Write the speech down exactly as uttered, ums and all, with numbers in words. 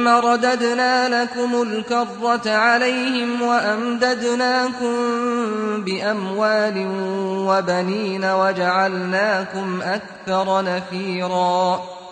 ثم رددنا لكم الكرة عليهم وأمددناكم بأموال وبنين وجعلناكم أكثر نفيرا